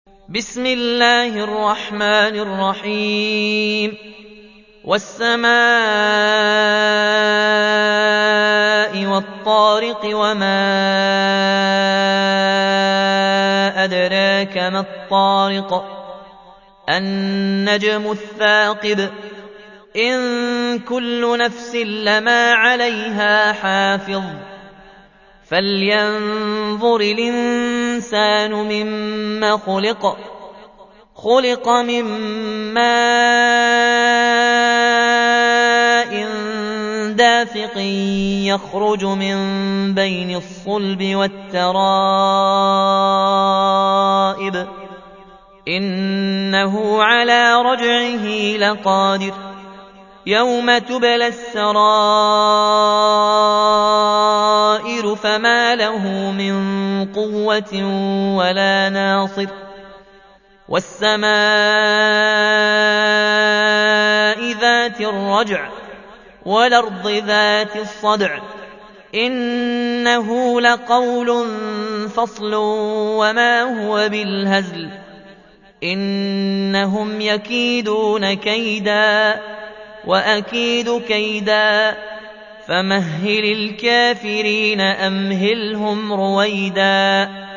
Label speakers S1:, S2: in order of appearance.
S1: بسم الله الرحمن الرحيم والسماء والطارق وما أدراك ما الطارق النجم الثاقب إن كل نفس لما عليها حافظ فلينظر الإنسان مما خلق من ماء دافق يخرج من بين الصلب والترائب إنه على رجعه لقادر يوم تبلى السرائر فما له من قوة ولا ناصر والسماء ذات الرجع والأرض ذات الصدع إنه لقول فصل وما هو بالهزل إنهم يكيدون كيدا وأكيد كيدا فمهل الكافرين أمهلهم رويدا